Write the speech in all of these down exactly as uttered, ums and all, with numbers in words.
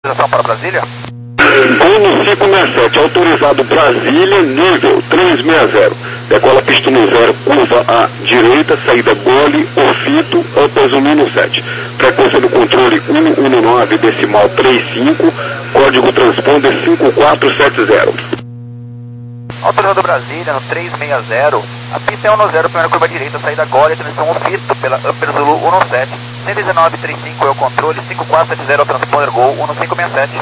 Autorização para Brasília? Gol cinco seis sete, autorizado Brasília, nível trezentos e sessenta. Decola pista no zero, curva à direita, saída gole, orfito, upper no sete. Frequência do controle cento e dezenove, decimal trinta e cinco, código transponder cinco quatro sete zero. Autorizado Brasília no trezentos e sessenta, a pista é cento e dez, primeira curva à direita, saída gole, transição orfito pela upper Zulu cento e sete. cento e dezenove, trinta e cinco é o controle, cinco quatro sete zero é o transponder gol, cento e cinco sessenta e sete.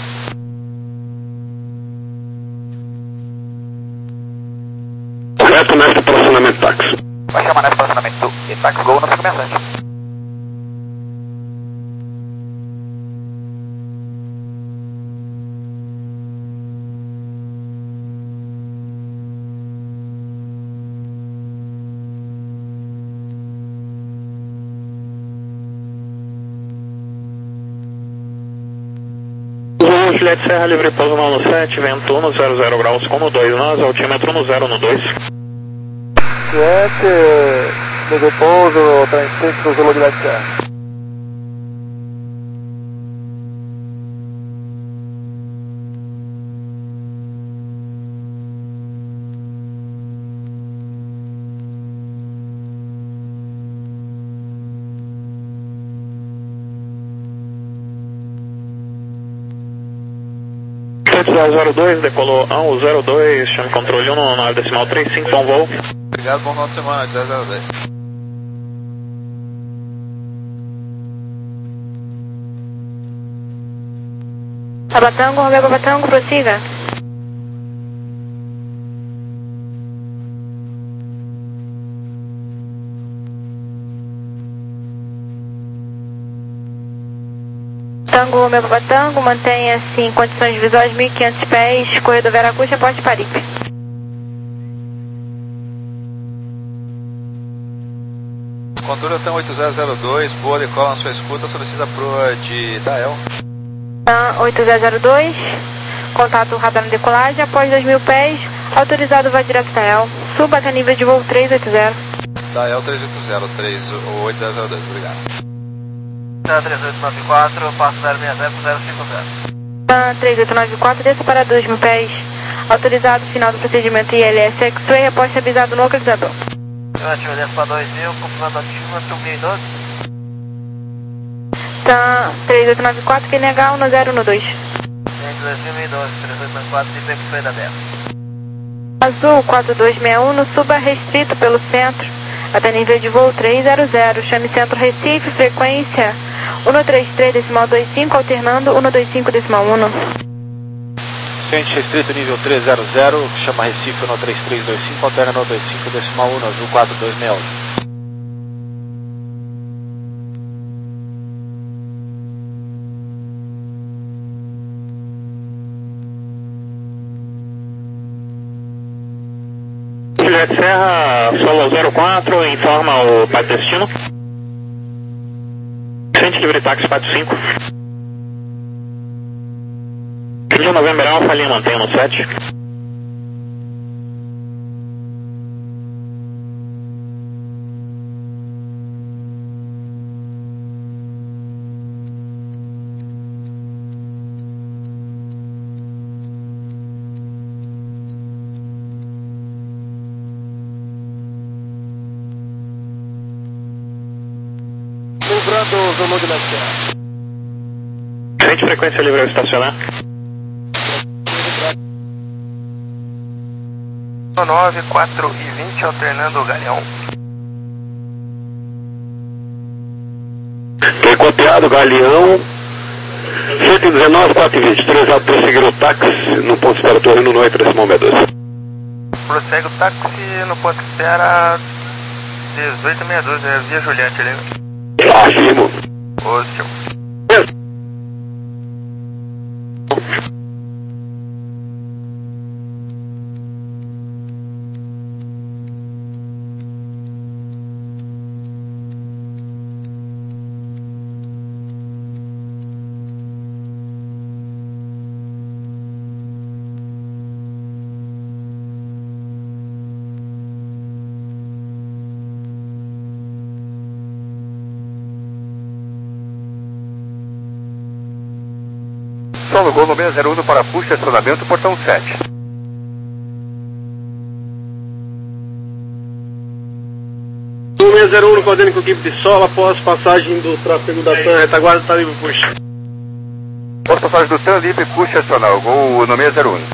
Correto nesse estacionamento táxi. Vai chamar nesse estacionamento e táxi gol no cinco seis sete. Juliette Serra, livre pouso no sete, vento no zero zero graus, como dois nós, altímetro no zero no dois. Juliette, livre pouso, transito Zulu Juliette Serra. zero zero dois, decolou um zero dois, chame controle um no nove decimal trinta e cinco, bom voo. Obrigado, bom final de semana, zero zero dois. Abatango, Romeo Abatango, prossiga. Tango, Romeo Batango, mantenha-se em condições visuais mil e quinhentos pés, corredor Veracruz, Porte Paripe. Controle T A M oito zero zero dois, boa decola na sua escuta, solicita proa de Dael. T A M oito zero zero dois, contato radar na decolagem, após dois mil pés, autorizado vai direto Dael. Suba até nível de voo trezentos e oitenta. Dael três oito zero, três oito zero zero dois, obrigado. três oito nove quatro, passo zero seis zero zero cinco zero. T A M três oito nove quatro, desça para dois mil pés, autorizado final do procedimento I L S X-Ray, reposta avisado no localizador. Ativa desce para dois mil, confirmando ativa, dois mil e doze. T A M três oito nove quatro, que negar no zero no dois. dois mil e doze, três oito nove quatro, livre X-Ray da Bela. Azul quatro dois seis um, no suba restrito pelo centro, até nível de voo trezentos, chame centro Recife, frequência cento e trinta e três decimal vinte e cinco, alternando cento e vinte e cinco decimal um. Centro restrito nível trezentos, chama Recife cento e trinta e três vinte e cinco, alterna cento e vinte e cinco decimal um, azul quatro dois seis um. Juliette Serra, solo zero quatro, informa o Pai Destino. Centro livre táxi quatro cinco. De Novembro Alfa, linha mantenha no sete. Lembrando o Zulu de Serra. Frente frequência livre ao estacionar. nove, quatro e vinte, alternando o Galeão. Foi copiado, Galeão, cento e dezenove, quatro e vinte, autorizado prosseguir o táxi no ponto de espera Torino no oito decimal dois. Prossegue o táxi no ponto de espera dezoito sessenta e dois, é via Juliette ali. Afirmo. Ótimo. Solo Gol no seis zero um para push, estacionamento, portão sete. seis zero um coordenando com a equipe de solo após passagem do tráfego da TAM, retaguarda está livre push. Após passagem do TAM, livre push, estacional, Gol no seis zero um.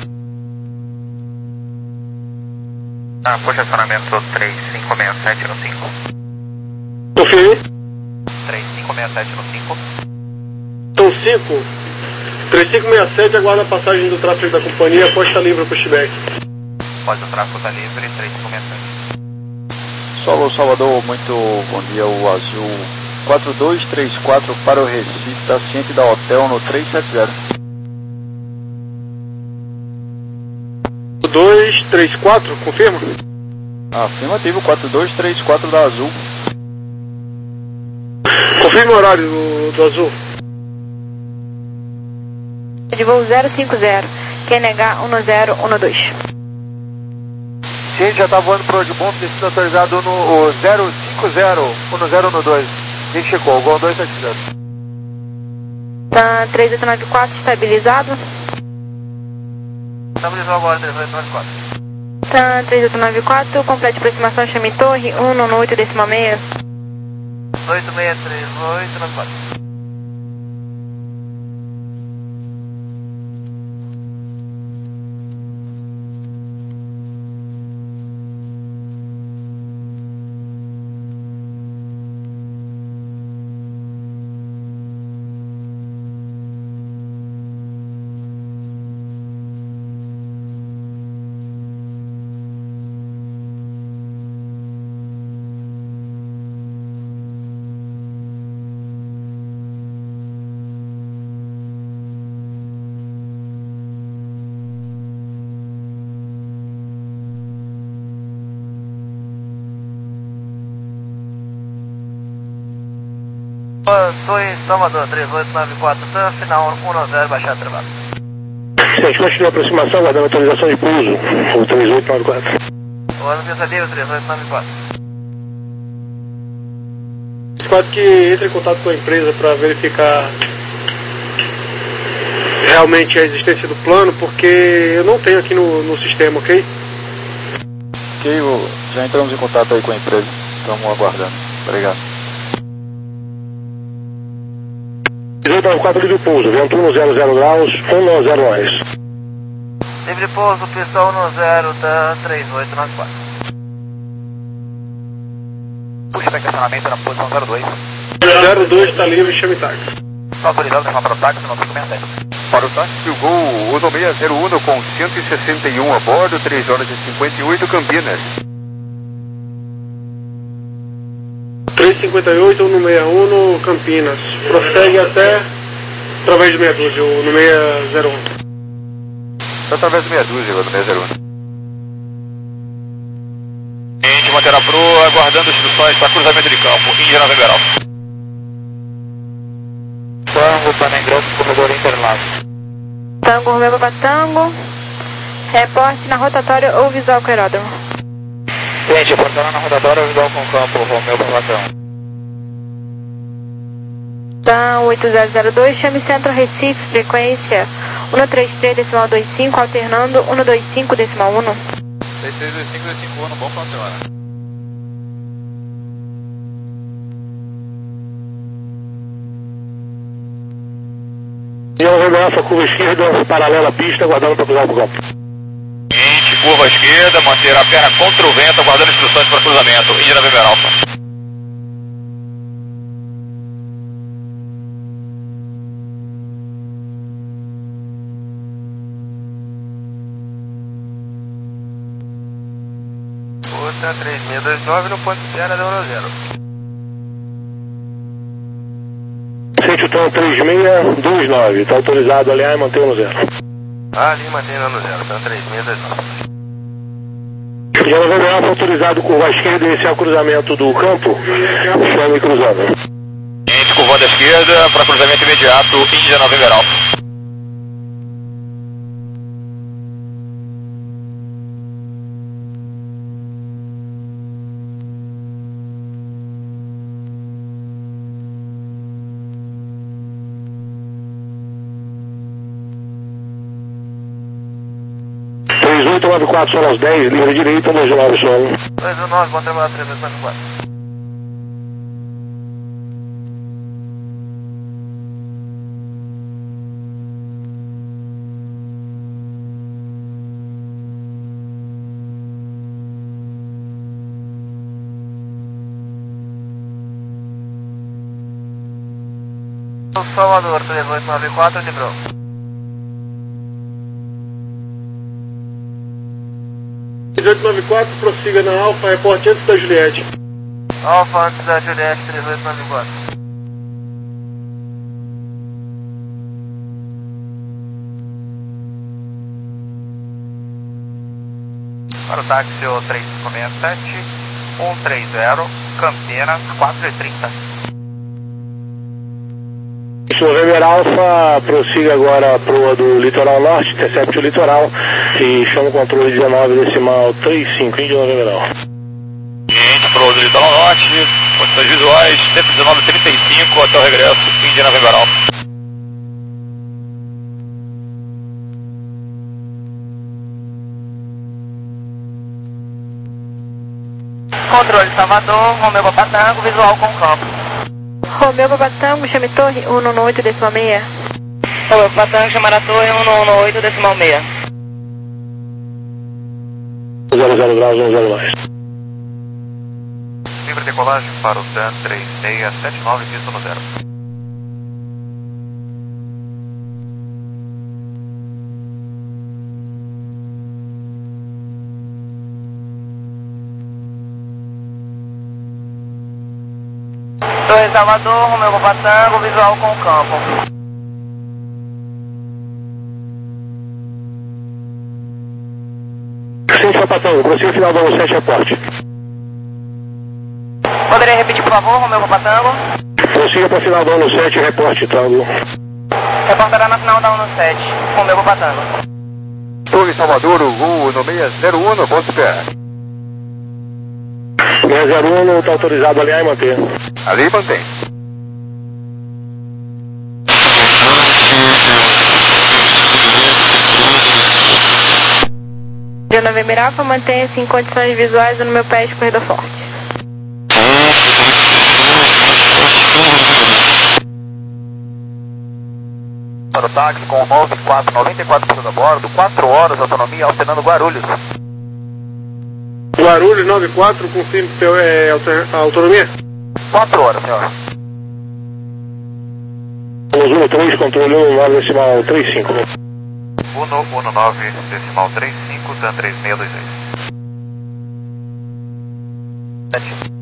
Ah, push, estacionamento três cinco seis sete no cinco. Confirme. três cinco seis sete no cinco. São cinco. três cinco seis sete aguarda a passagem do tráfego da companhia após estar livre pushback. Pode o tráfego está livre, três cinco seis sete. Solo Salvador, muito bom dia, o Azul quatro dois três quatro para o Recife, está ciente da hotel no três sete zero. dois três quatro, confirma? Afirmativo, quatro dois três quatro da Azul. Confirma o horário do, do Azul. De voo zero cinco zero, Q N H um zero um dois. Gente, já está voando para o de bom, destino autorizado no zero cinco zero um zero um dois. A gente checou, o Gol dois sete zero. Tá três oito nove quatro estabilizado. Estabilizou agora, três oito nove quatro. Tá três oito nove quatro, complete aproximação, chame torre, um no oito decimal seis. oito seis três oito nove quatro. Estou em Salvador, três oito nove quatro, TAM, final um zero, baixar travado. Gente, continua a aproximação, aguardando autorização de pouso, o três oito nove quatro. O ano pista livre, três oito nove quatro. Espero que entre em contato com a empresa para verificar realmente a existência do plano, porque eu não tenho aqui no, no sistema, ok? Ok, já entramos em contato aí com a empresa, estamos aguardando. Obrigado. três oito nove quatro, livre pouso, vento um zero zero graus, um zero nós. Livre pouso, pista um zero, TAM, três oito nove quatro. Puxa para estacionamento na posição zero dois. zero dois está livre, chame táxi. Está autorizado para para o táxi, no cinco seis sete. Para o táxi, o Gol no seis zero um com cento e sessenta e um a bordo, três horas e cinquenta e oito, Campinas. três cinquenta e oito no sessenta e um no Campinas. Prossegue até através de meia dúzia, no seis zero um. Está através de meia dúzia, no seis zero um. Gente, manterá proa, aguardando instruções para cruzamento de campo, Índia November Alpha. Tango, Panengrande, corredor Interlagos. Tango, Romeu para Tango. Reporte na rotatória ou visual com aeródromo. Gente, reportando na rotatória, visual com campo, Romeu para Platão. TAM oito zero zero dois, chame Centro Recife, frequência um três três decimal dois cinco, alternando um dois cinco decimal um. três três dois cinco dois cinco um, bom final de semana. E ao Renato, curva esquerda, paralela à pista, aguardando para cruzar o campo. Gente, curva esquerda, manter a perna contra o vento, aguardando instruções para cruzamento, Índia November Alpha. Outra três seis dois nove no ponto zero, zero zero. Sente o TAM três seis dois nove, está autorizado a alinhar e manter o no zero. Ali mantém no zero, TAM três seis dois nove. Já no Renato, autorizado curva esquerda, iniciar o cruzamento do campo, chame cruzando. Gente, curvando à esquerda, para cruzamento imediato, Índia November Alpha. três oito nove quatro, solo aos dez, livre direita, dois nove solo. dois nove, bom trabalho, três oito nove quatro. Salvador, três oito nove quatro, de Bro. três oito nove quatro, prossiga na Alfa, reporte antes da Juliette. Alfa antes da Juliette, três oito nove quatro. Para o táxi o três cinco seis sete, um três zero, Campinas, quatro e trinta. November Alfa, prossiga agora a proa do litoral norte, intercepte o litoral e chama o controle dezenove decimal trinta e cinco, Índia November Alfa. Cliente, proa do litoral norte, condições visuais, cento e dezenove trinta e cinco até o regresso, Índia November Alfa. Controle Salvador, Romeu Papatango, visual com campo. Romeu Papatango, chame torre um um oito decimal seis. Romeu Papatango, chamar a torre um um oito decimal seis. zero zero graus, um zero mais. Livre decolagem para o TAN três seis sete nove, visto no zero. Torre Salvador, Romeu Papatango, visual com campo. Sente Papatango, prossiga final do sete, reporte. Poderia repetir, por favor, Romeu Papatango? Prossiga para final do sete, reporte, Tango. Reportará na final da um sete, Romeu Papatango. Torre Salvador, o voo no seis zero um, no ponto pé. seis zero um está autorizado a alinhar e manter. Ali mantém. De November Alfa, mantenha-se em condições visuais no meu pé de corrida forte. Para o táxi com nove quatro, noventa e quatro pessoas a bordo, quatro horas de autonomia, alternando Guarulhos. Guarulhos nove quatro, confirme é, a autonomia? quatro horas, senhor. um três, controle um nove decimal trinta e cinco. um um nove decimal trinta e cinco, TAN três seis dois seis.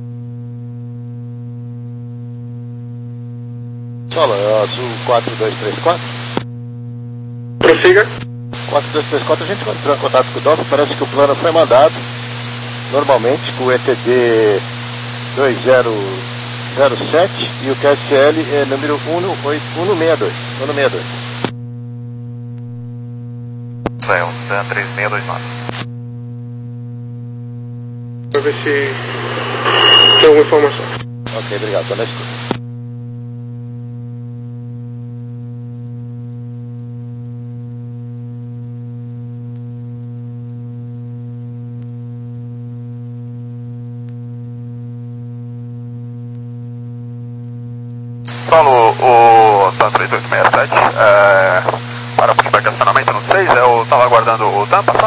Solo, é azul quatro dois três quatro. Prossiga. quatro dois três quatro, a gente entrou em contato com o D O F, parece que o plano foi mandado normalmente com o E T D dois zero zero sete e o Q S L é número um um seis dois. um um seis dois. Céu, TAN três seis dois nove. Para ver se tem alguma informação. Ok, obrigado, estou na escuta. Solo o TAN três oito seis sete, é, para puxar de acionamento no seis, eu estava aguardando o TAN passar.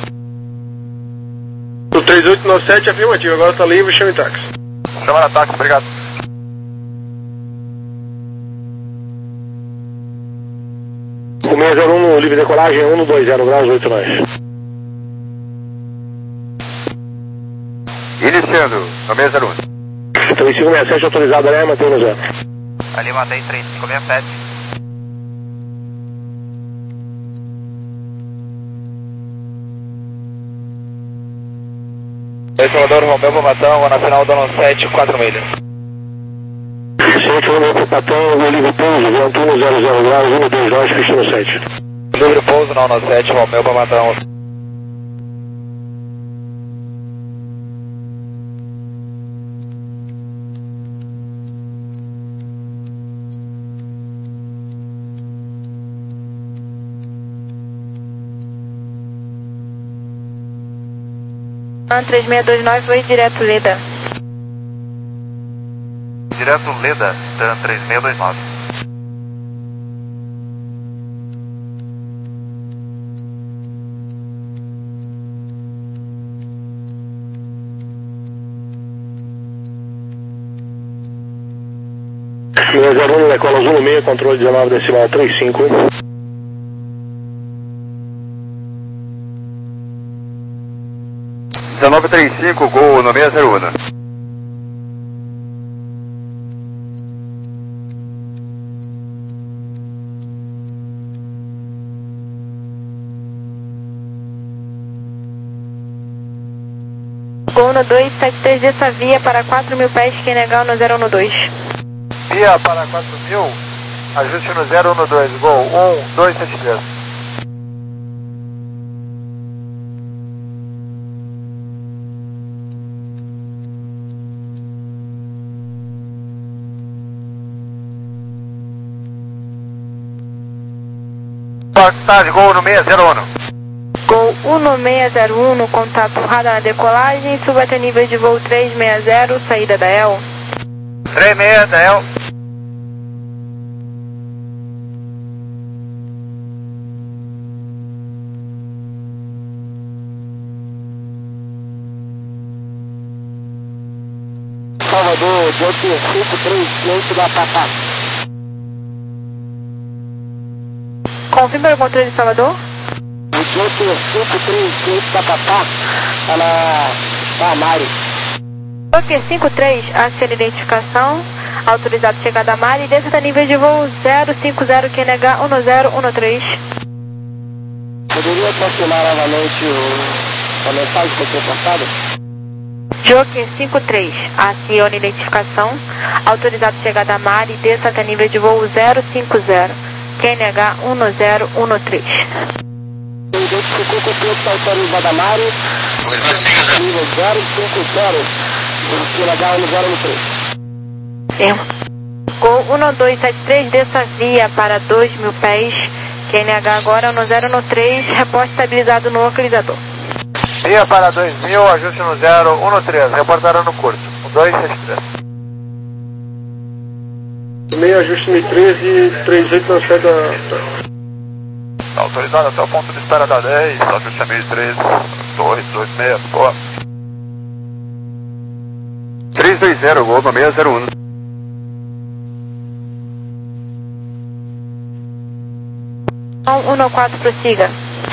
O três oito nove sete, afirmativo, agora está livre, chame táxi. Chamar a táxi, obrigado. O seis zero um, livre decolagem, um dois zero graus, oito nós. Iniciando, no seis zero um. três cinco seis sete autorizado, né? Mantém no zero. Ali mantém três cinco seis sete. Oi, Salvador, Romeu Papatango, na final do sete, quatro milhas. sete Romeu Papatango, livre pouso, vento um zero zero graus, um dois dois, pista no sete. Livre pouso na um sete, Romeu Papatango. três seis dois nove, foi direto Leda. Direto Leda, TAM três seis dois nove. seis zero um, Lecola Zulu seis, controle dezenove decimal trinta e cinco. dezenove trinta e cinco, gol no seis zero um. Gol no dois sete três dessa via para quatro mil pés, quem negar no zero um dois. Via para quatro mil, ajuste no zero um dois, gol um dois sete três. Boa tarde, gol no seis zero um. Gol um no seis zero um, no contato radar na decolagem, suba até nível de voo três seis zero, saída da E L. três seis da E L. Salvador, Joker cinco três oito da Papá. Confirma o controle de Salvador. O Joker cinco três oito da Papá está na tá, Mari. Joker cinco três, acena identificação, autorizado chegada a Mari, desça até nível de voo zero cinco zero, Q N H um zero um três. Poderia confirmar novamente o, a mensagem que foi passada? Joker cinco três, acione identificação, autorizado chegada a Mari, desça até nível de voo zero cinco zero, Q N H um zero um três. Identificou que o piloto está autorizado a Mari, nível zero cinco zero, Q N H um zero um três. Firma. Gol um dois sete três, desça via para dois mil pés, Q N H agora um zero um três, reporte estabilizado no localizador. Via para dois mil, ajuste no zero um três, reportaram no curso, dois sete três. Meio ajuste no treze, três oito na sede da... Tá autorizado até o ponto de espera da dez, ajuste a mil treze, dois dois seis, boa. três dois zero, gol no seis zero um. um quatro, prossiga.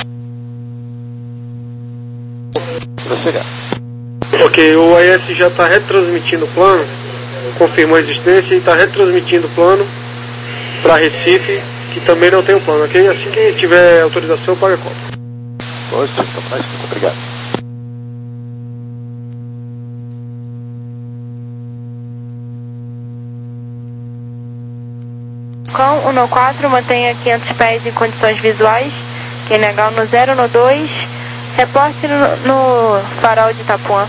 Prossiga. Ok, o A S já está retransmitindo o plano, confirmou a existência e está retransmitindo o plano para Recife, que também não tem o plano, ok? Assim que tiver autorização, paga a conta. Poxa, muito obrigado. Com um quatro, mantenha quinhentos pés em condições visuais, Q N H no zero no dois, reporte no, no farol de Itapuã.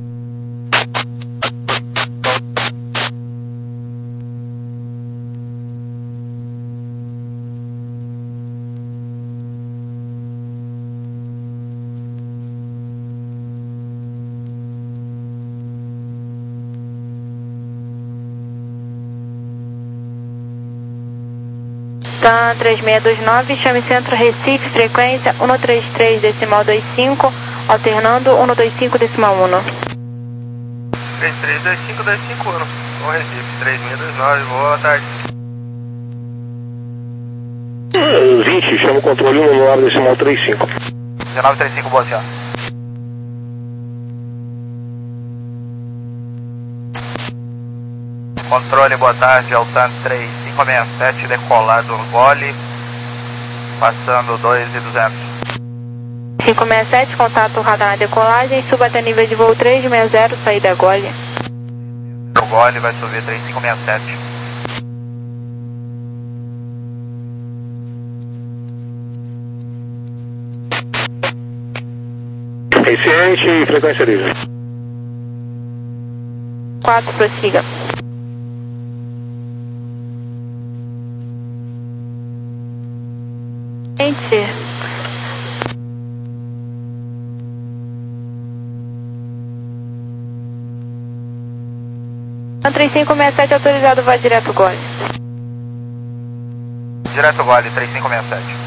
TAM três seis dois nove, chame centro Recife, frequência um três três decimal dois cinco, alternando um dois cinco decimal um. três três dois cinco dois cinco um, com Recife, três seis dois nove, boa tarde. vinte, chama o controle um nove decimal trinta e cinco. dezenove trinta e cinco, boa senhora. Controle, boa tarde, Altan três cinco seis sete, decolado no gole, passando dois e duzentos. cinco seis sete, contato radar na decolagem, suba até nível de voo três seis zero, saída gole. O gole vai subir três cinco seis sete. Iniciante e frequência livre. quatro, prossiga. Então, três cinco seis sete autorizado, vai direto Gole. Direto Gole, três cinco seis sete.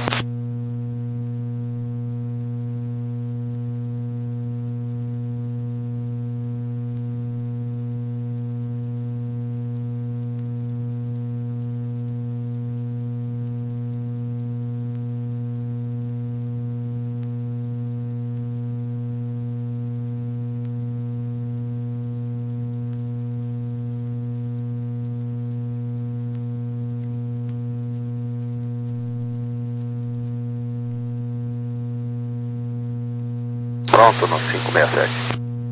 Pronto no cinco seis sete.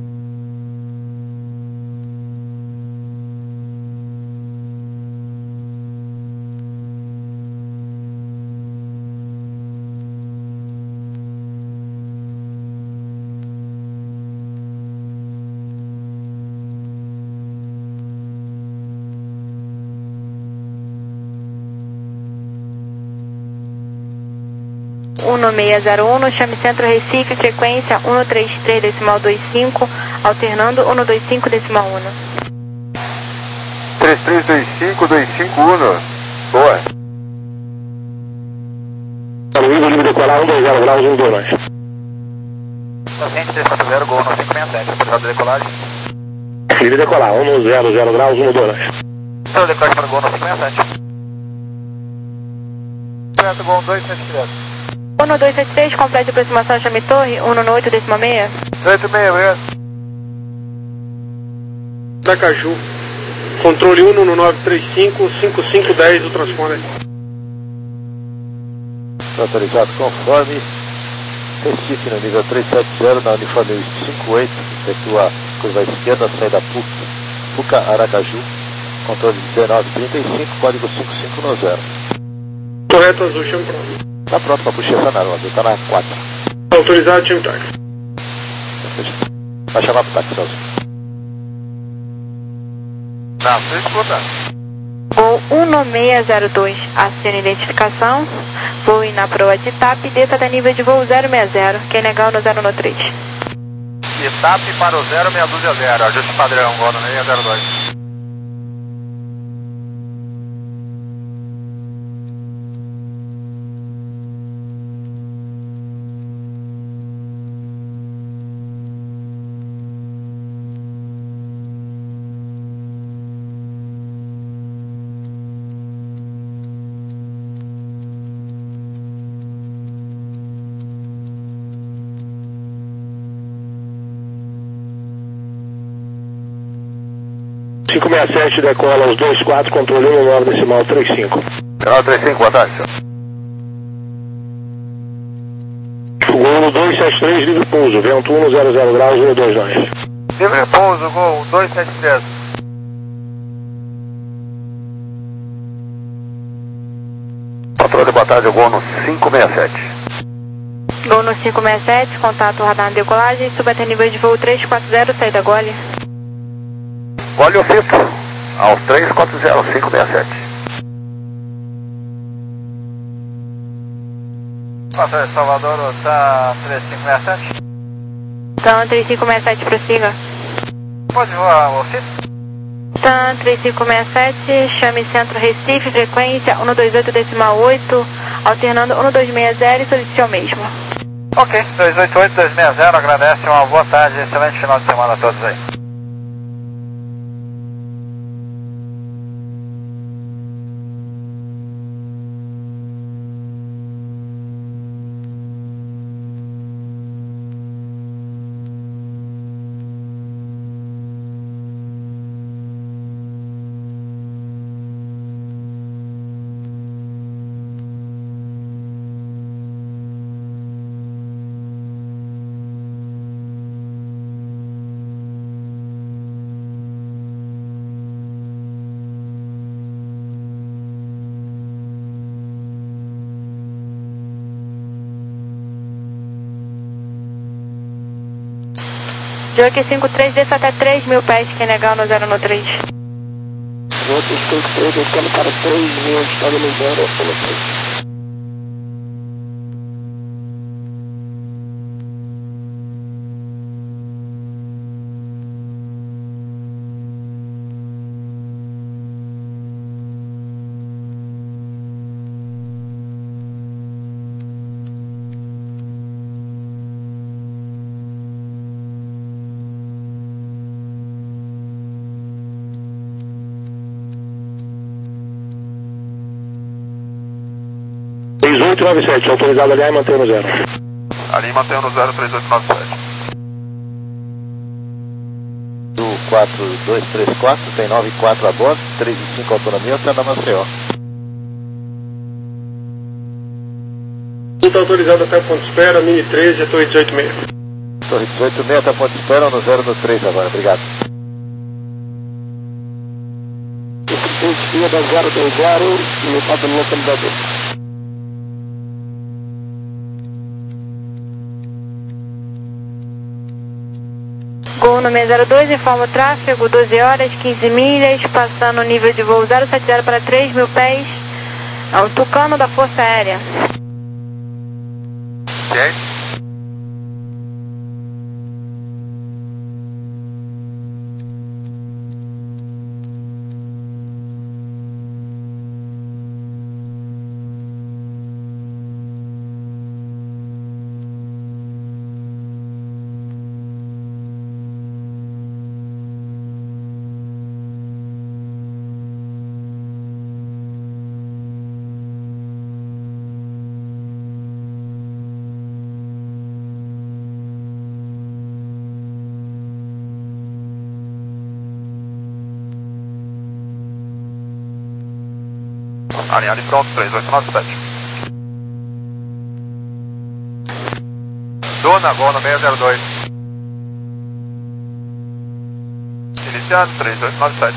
um seis zero um, chame Centro Recife, frequência um três três decimal dois cinco, alternando um dois cinco decimal um. três três dois cinco dois cinco um. Boa. Luiz, livre decolar um dois zero graus um dois nove. Docente três quatro zero, Gol no cinco seis sete, autorizado de decolagem. Livre decolar um zero zero graus um dois nove. Então, decolagem para Gol no cinco seis sete. Direto Gol dois sete três. um dois sete três, complete aproximação, chame Torre, um oito decimal seis. oito seis seis. Aracaju. Controle um no nove três cinco, cinco cinco um zero, o transponder. Autorizado conforme. Recife no nível trezentos e setenta, na uniforme cinquenta e oito, efetua curva esquerda, saída PUC, PUCA Aracaju, controle dezenove trinta e cinco, código cinco cinco um zero. Correto, azul, chame pronto. Tá pronto para puxar essa nave, azul, tá na quatro. Autorizado, time táxi. Vai chamar pro táxi, azul. Não, você escuta. Voo um seis zero dois, acione identificação, voo na proa de TAP, desça até nível de voo zero seis zero, quem negar no zero um três. Etap para o zero seis dois zero, ajuste padrão, Gol no seis zero dois. cinco seis sete decola aos dois quatro, controle um nove decimal três cinco. Canal trinta e cinco, boa tarde, senhor. Gol dois sete três, livre pouso, vento um zero zero graus um dois nove. Livre pouso, Gol dois sete três. Patrulha, boa tarde, Gol no cinco seis sete. Gol no cinco seis sete, contato radar na decolagem, suba até nível de voo três quatro zero, saída Gole. Gole o fito, aos três quatro zero, cinco seis sete. Patrulha Salvador, tá três cinco seis sete. Então, três cinco seis sete, prossiga. Pode voar, o fito? Então, três cinco seis sete, chame Centro Recife, frequência um dois oito decimal oito, alternando um dois seis zero e solicite o mesmo. Ok, dois oito oito dois seis zero, agradece, uma boa tarde, excelente final de semana a todos aí. Jockey cinco três, desça até três mil pés, quem negar no zero um três. Jockey cinco três, descendo para três mil, estado no zero um três. três oito nove sete, autorizado aliar e manter no zero. Ali mantém no zero, três oito nove sete. Do quatro dois três quatro, tem nove quatro a bordo, três e cinco autonomia, até da Maceió. Está autorizado até o ponto de espera, Mini treze, a torre dezoito seis. Torre dezoito seis, até o ponto de espera, no zero no três agora, obrigado. Desvia da zero dois zero e passa no localizador. Gol número zero dois, informa o tráfego, doze horas, quinze milhas, passando o nível de voo zero sete zero para três mil pés, ao Tucano da Força Aérea. Certo. Alinhado e pronto, três oito nove sete. Dona, gol no seis zero dois. Iniciado, três oito nove sete.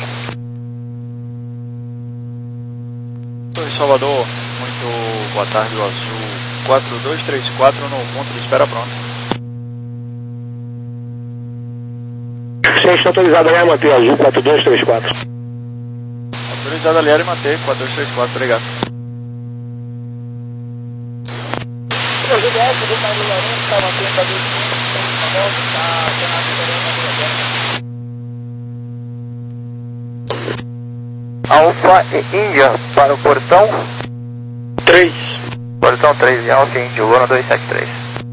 Oi, Salvador, muito boa tarde, o Azul quatro dois três quatro no ponto de espera pronto. Sim, está autorizado aliar e manter, Azul quatro dois três quatro. Autorizado aliar e manter, quatro dois três quatro, obrigado. Alfa e Índia para o portão três. Portão três e Alfa e Índia, Luna dois sete três.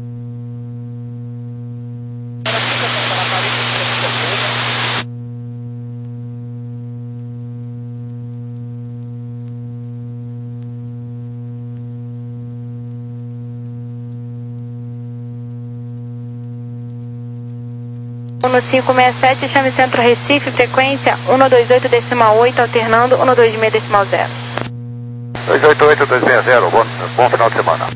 um cinco seis sete, chame Centro Recife, frequência um dois oito decimal oito, alternando um dois seis decimal zero. dois oito oito dois seis zero, bom, bom final de semana.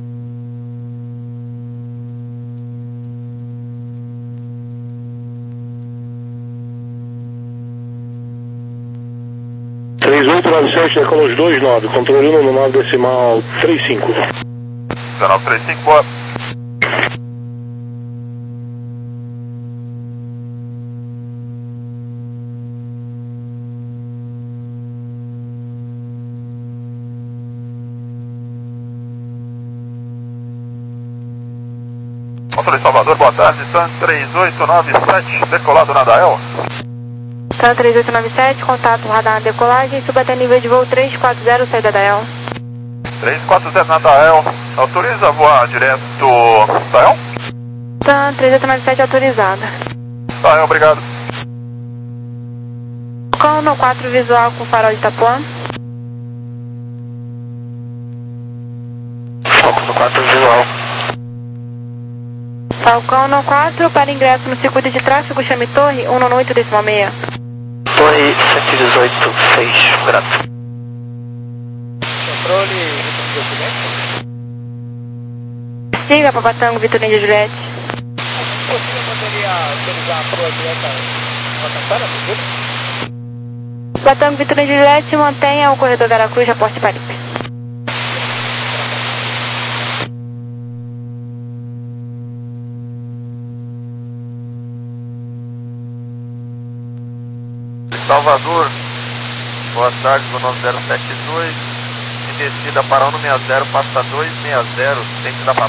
três oito nove sete, decolos dois nove, controle um no nove decimal trinta e cinco. dezenove trinta e cinco, boa. Controle Salvador, boa tarde, Sun três oito nove sete, decolado na Dael. Sun três oito nove sete, contato radar na decolagem, suba até nível de voo três quatro zero, saída da Dael. três quatro zero na Dael, autoriza voar direto Dael? Sun três oito nove sete autorizada. Dael, obrigado. Falcão quatro visual com farol de Itapuã. Falcão quatro visual. Falcão quatro, para ingresso no circuito de tráfego, chame Torre um oito decimal seis. Torre cento e dezoito, seis, grato. Controle, Siga para Patango, Vitor Índia Juliette. você poderia utilizar a proa direta rotatória, por Patango, Vitor Índia Juliette, mantenha o corredor Veracruz, Raporte Paripe. Salvador, boa tarde, meu nome zero sete dois, e descida para um seis zero, passa dois seis zero, tem que dar para